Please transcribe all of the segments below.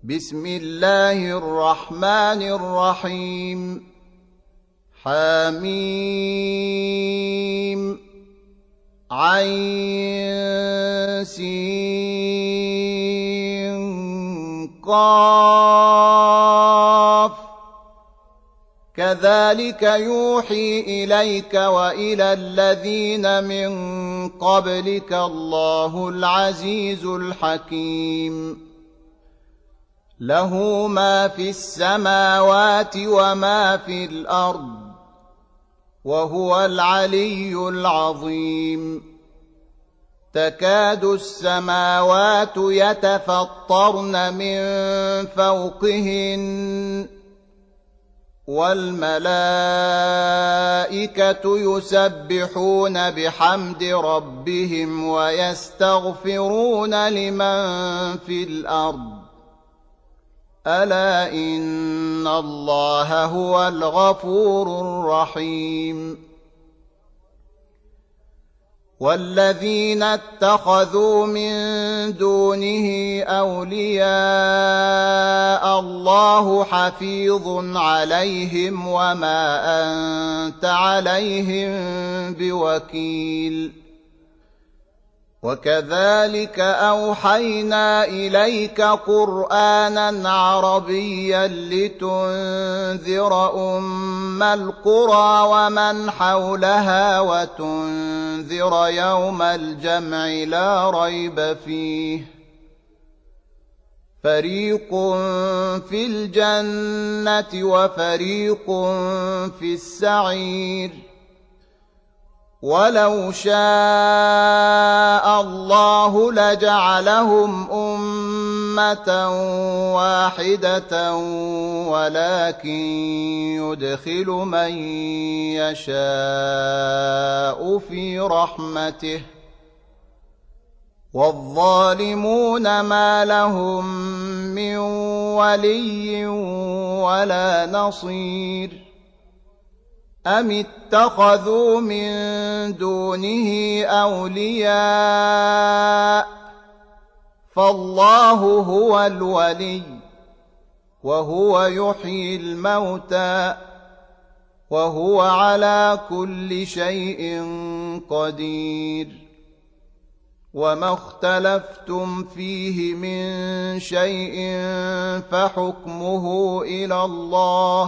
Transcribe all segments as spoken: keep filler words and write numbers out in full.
بسم الله الرحمن الرحيم حميم عين سين قاف كذلك يوحي إليك وإلى الذين من قبلك الله العزيز الحكيم له ما في السماوات وما في الأرض وهو العلي العظيم تكاد السماوات يتفطرن من فوقهن والملائكة يسبحون بحمد ربهم ويستغفرون لمن في الأرض ألا إن الله هو الغفور الرحيم والذين اتخذوا من دونه أولياء الله حفيظ عليهم وما أنت عليهم بوكيل وكذلك أوحينا إليك قرآنا عربيا لتنذر أم القرى ومن حولها وتنذر يوم الجمع لا ريب فيه فريق في الجنة وفريق في السعير ولو شاء الله لجعلهم أمة واحدة ولكن يدخل من يشاء في رحمته والظالمون ما لهم من ولي ولا نصير أم اتخذوا من دونه أولياء فالله هو الولي وهو يحيي الموتى وهو على كل شيء قدير وما اختلفتم فيه من شيء فحكمه إلى الله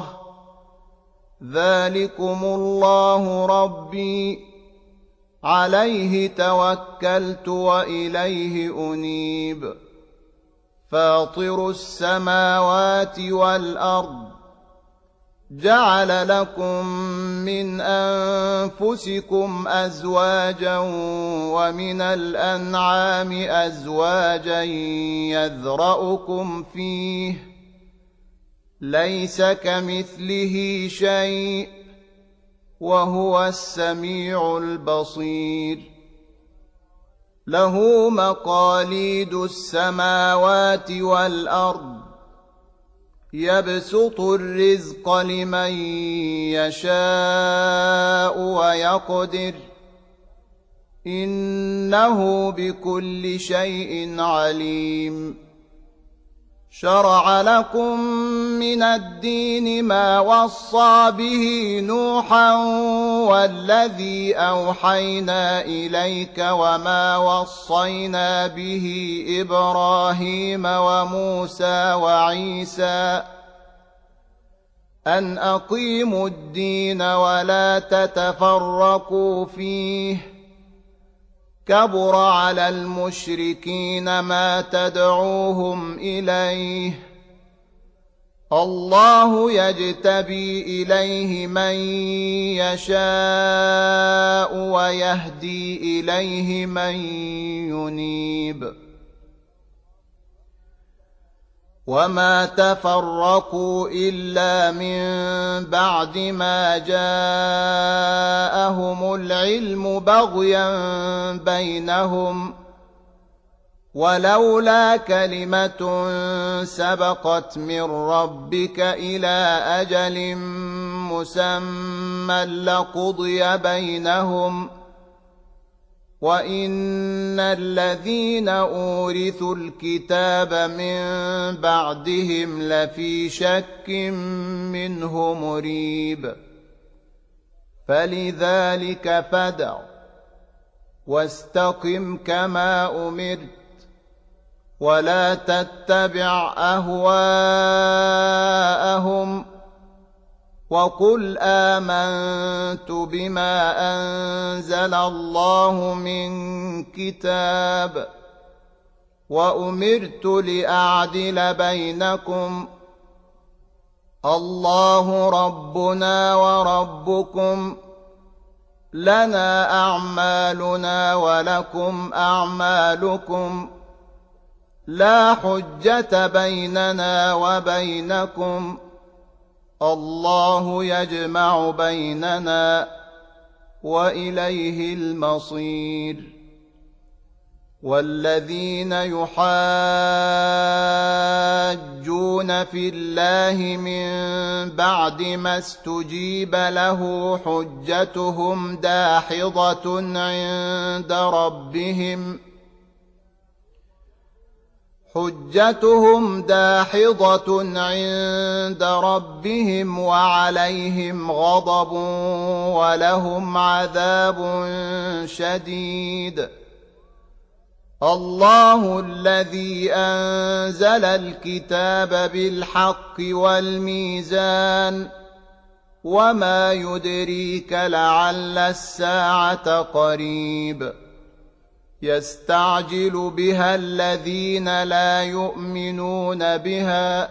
ذلكم الله ربي عليه توكلت وإليه أنيب فاطر السماوات والأرض جعل لكم من أنفسكم أزواجا ومن الأنعام أزواجا يذرأكم فيه ليس كمثله شيء وهو السميع البصير له مقاليد السماوات والأرض يبسط الرزق لمن يشاء ويقدر إنه بكل شيء عليم شرع لكم من الدين ما وصى به نوحا والذي أوحينا إليك وما وصينا به إبراهيم وموسى وعيسى أن أقيموا الدين ولا تتفرقوا فيه كبر على المشركين ما تدعوهم إليه الله يجتبي إليه من يشاء ويهدي إليه من ينيب وما تفرقوا إلا من بعد ما جاءهم العلم بغيا بينهم ولولا كلمة سبقت من ربك إلى أجل مسمى لقضي بينهم وإن الذين أورثوا الكتاب من بعدهم لفي شك منه مريب فلذلك فادع واستقم كما أمرت ولا تتبع أهواءهم وقل آمنت بما أنزل الله من كتاب وأمرت لأعدل بينكم الله ربنا وربكم لنا أعمالنا ولكم أعمالكم لا حجة بيننا وبينكم الله يجمع بيننا وإليه المصير والذين يحاجون في الله من بعد ما استجيب له حجتهم داحضة عند ربهم حجتهم داحضة عند ربهم وعليهم غضب ولهم عذاب شديد الله الذي أنزل الكتاب بالحق والميزان وما يدريك لعل الساعة قريب يستعجل بها الذين لا يؤمنون بها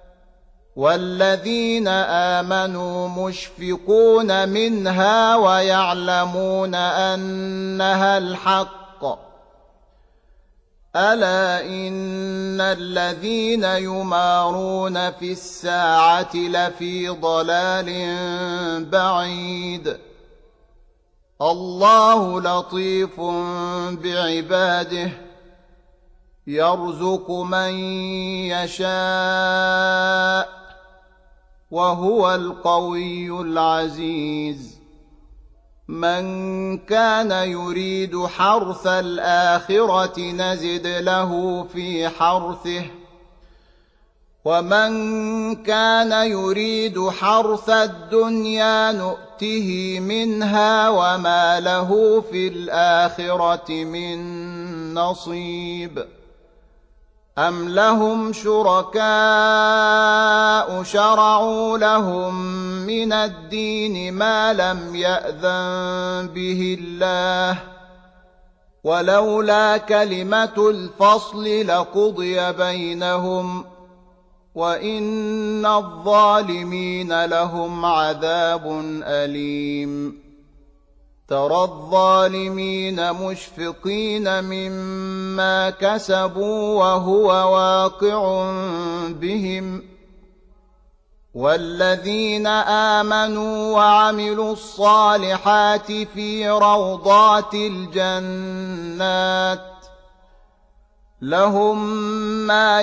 والذين آمنوا مشفقون منها ويعلمون أنها الحق ألا إن الذين يمارون في الساعة لفي ضلال بعيد الله لطيف بعباده يرزق من يشاء وهو القوي العزيز من كان يريد حرث الآخرة نزد له في حرثه ومن كان يريد حرث الدنيا نؤته منها وما له في الآخرة من نصيب أم لهم شركاء شرعوا لهم من الدين ما لم يأذن به الله ولولا كلمة الفصل لقضي بينهم وإن الظالمين لهم عذاب أليم ترى الظالمين مشفقين مما كسبوا وهو واقع بهم والذين آمنوا وعملوا الصالحات في روضات الجنات لهم ما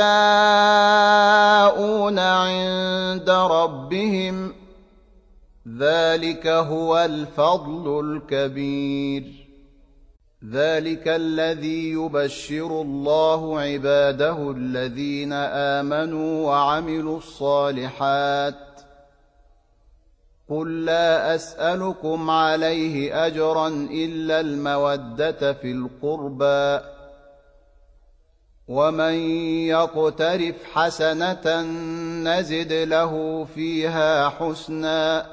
يشاءون عند ربهم ذلك هو الفضل الكبير ذلك الذي يبشر الله عباده الذين آمنوا وعملوا الصالحات قل لا أسألكم عليه أجرا إلا المودة في القربى ومن يقترف حسنة نزد له فيها حسنا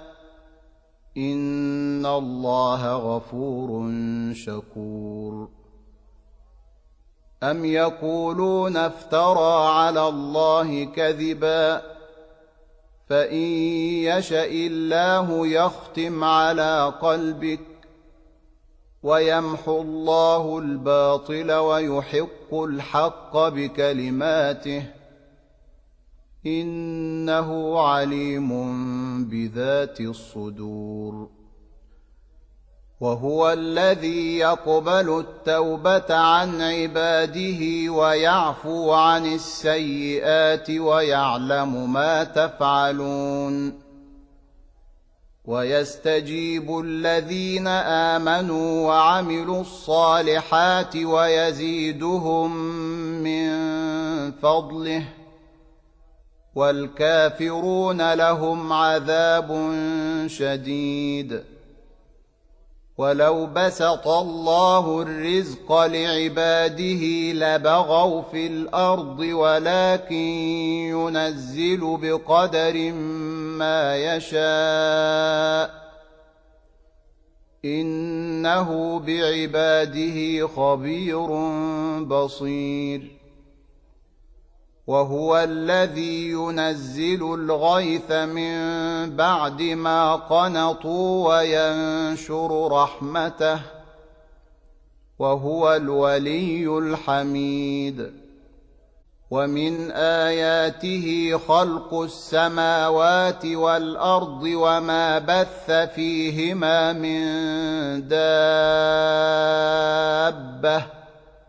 إن الله غفور شكور أم يقولون افترى على الله كذبا فإن يشأ الله يختم على قلبك ويمحو الله الباطل ويحق الحق بكلماته إنه عليم بذات الصدور وهو الذي يقبل التوبة عن عباده ويعفو عن السيئات ويعلم ما تفعلون ويستجيب الذين آمنوا وعملوا الصالحات ويزيدهم من فضله والكافرون لهم عذاب شديد. ولو بسط الله الرزق لعباده لبغوا في الأرض ولكن ينزل بقدر ما يشاء إنه بعباده خبير بصير. وهو الذي ينزل الغيث من بعد ما قنطوا وينشر رحمته وهو الولي الحميد. ومن آياته خلق السماوات والأرض وما بث فيهما من دابة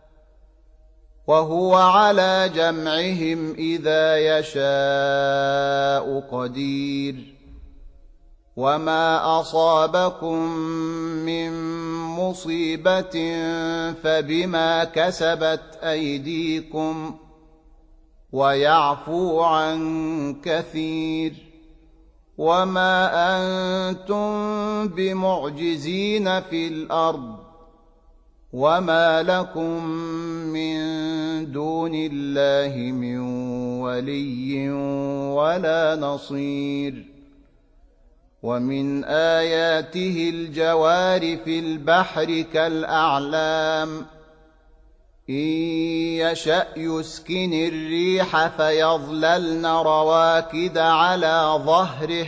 وهو على جمعهم إذا يشاء قدير. وما أصابكم من مصيبة فبما كسبت أيديكم ويعفو عن كثير. وما أنتم بمعجزين في الأرض وما لكم من دون الله من ولي ولا نصير. ومن آياته الجوار في البحر كالأعلام إن يشأ يسكن الريح فيظللن رواكد على ظهره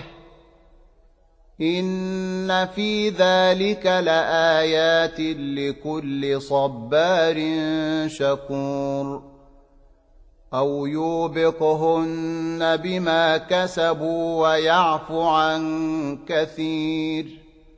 إن في ذلك لآيات لكل صبار شكور. أو يوبقهن بما كسبوا ويعفو عن كثير.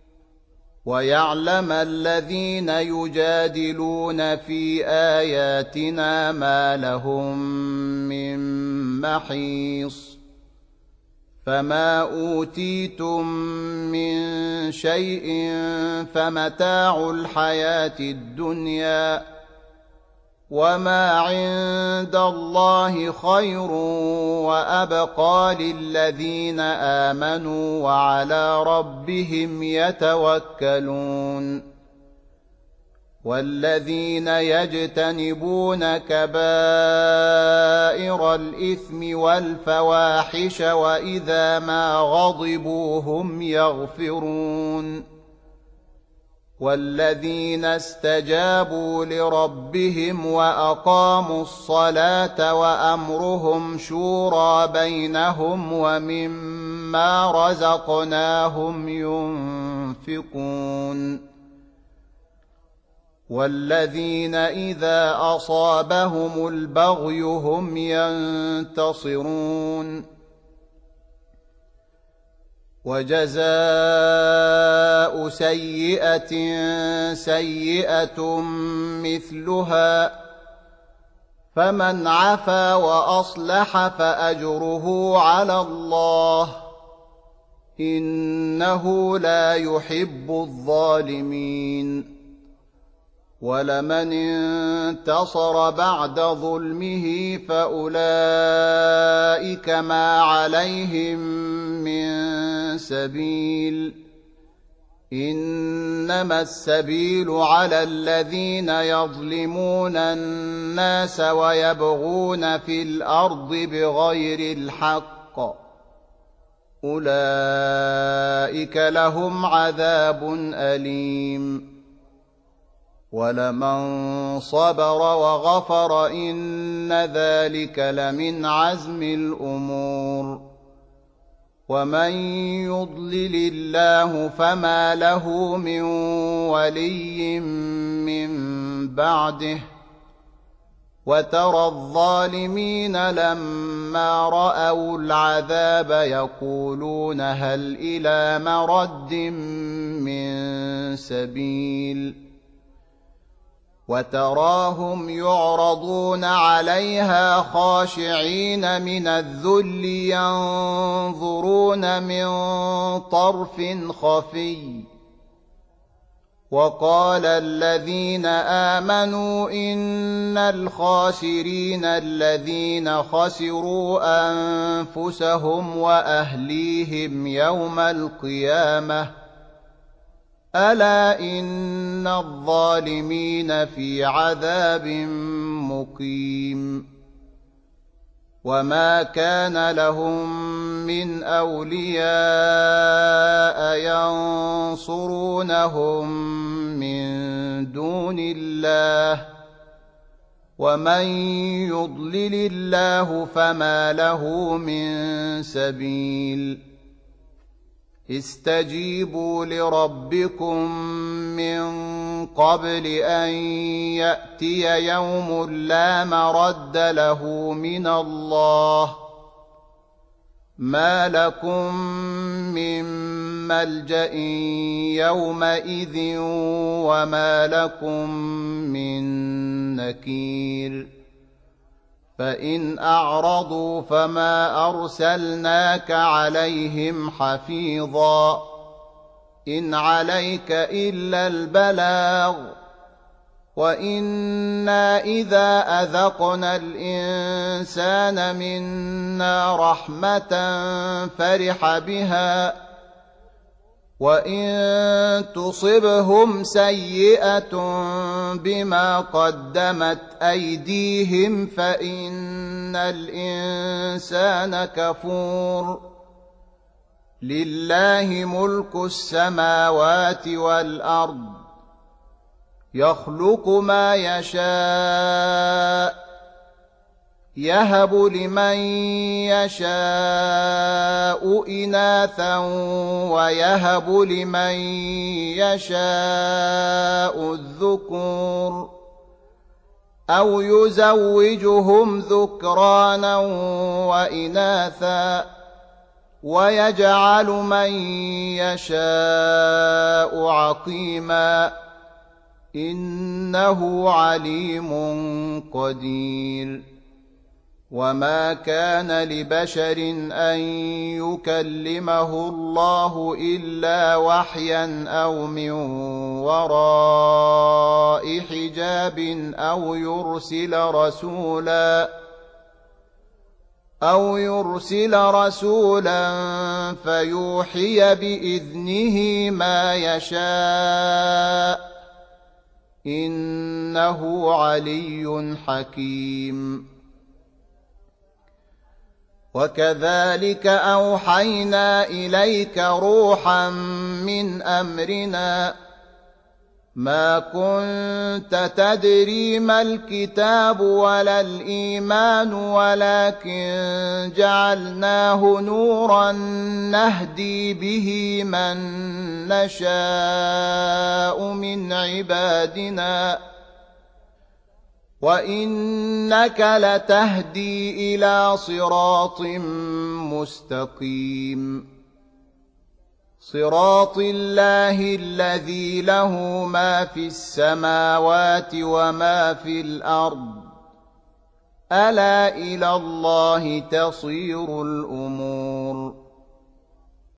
ويعلم الذين يجادلون في آياتنا ما لهم من محيص. فما أوتيتم من شيء فمتاع الحياة الدنيا وما عند الله خير وأبقى للذين آمنوا وعلى ربهم يتوكلون. والذين يجتنبون كبائر الإثم والفواحش وإذا ما غضبوا هم يغفرون. والذين استجابوا لربهم وأقاموا الصلاة وأمرهم شورى بينهم ومما رزقناهم ينفقون. والذين إذا أصابهم البغي هم ينتصرون. وجزاء سيئة سيئة مثلها فمن عفا وأصلح فأجره على الله إنه لا يحب الظالمين. ولمن انتصر بعد ظلمه فأولئك ما عليهم من سبيل إنما السبيل على الذين يظلمون الناس ويبغون في الأرض بغير الحق أولئك لهم عذاب أليم. ولمن صبر وغفر إن ذلك لمن عزم الأمور. ومن يضلل الله فما له من ولي من بعده. وترى الظالمين لما رأوا العذاب يقولون هل إلى مرد من سبيل وتراهم يعرضون عليها خاشعين من الذل ينظرون من طرف خفي. وقال الذين آمنوا إن الخاسرين الذين خسروا أنفسهم وأهليهم يوم القيامة ألا إن الظالمين في عذاب مقيم. وما كان لهم من أولياء ينصرونهم من دون الله ومن يضلل الله فما له من سبيل. استجيبوا لربكم من قبل أن يأتي يوم لا مرد له من الله ما لكم من ملجأ يومئذ وما لكم من نكير. فإن أعرضوا فما أرسلناك عليهم حفيظا إن عليك إلا البلاغ وإنا إذا أذقنا الإنسان منا رحمة فرح بها وإن تصبهم سيئة بما قدمت أيديهم فإن الإنسان كفور. لله ملك السماوات والأرض يخلق ما يشاء يهب لمن يشاء إناثا ويهب لمن يشاء الذكور أو يزوجهم ذكرانا وإناثا ويجعل من يشاء عقيما إنه عليم قدير. وما كان لبشر أن يكلمه الله إلا وحيا أو من وراء حجاب أو يرسل رسولا أو يرسل رسولا فيوحي بإذنه ما يشاء إنه علي حكيم. وكذلك أوحينا إليك روحا من أمرنا ما كنت تدري ما الكتاب ولا الإيمان ولكن جعلناه نورا نهدي به من نشاء من عبادنا وإنك لتهدي إلى صراط مستقيم. صراط الله الذي له ما في السماوات وما في الأرض ألا إلى الله تصير الأمور.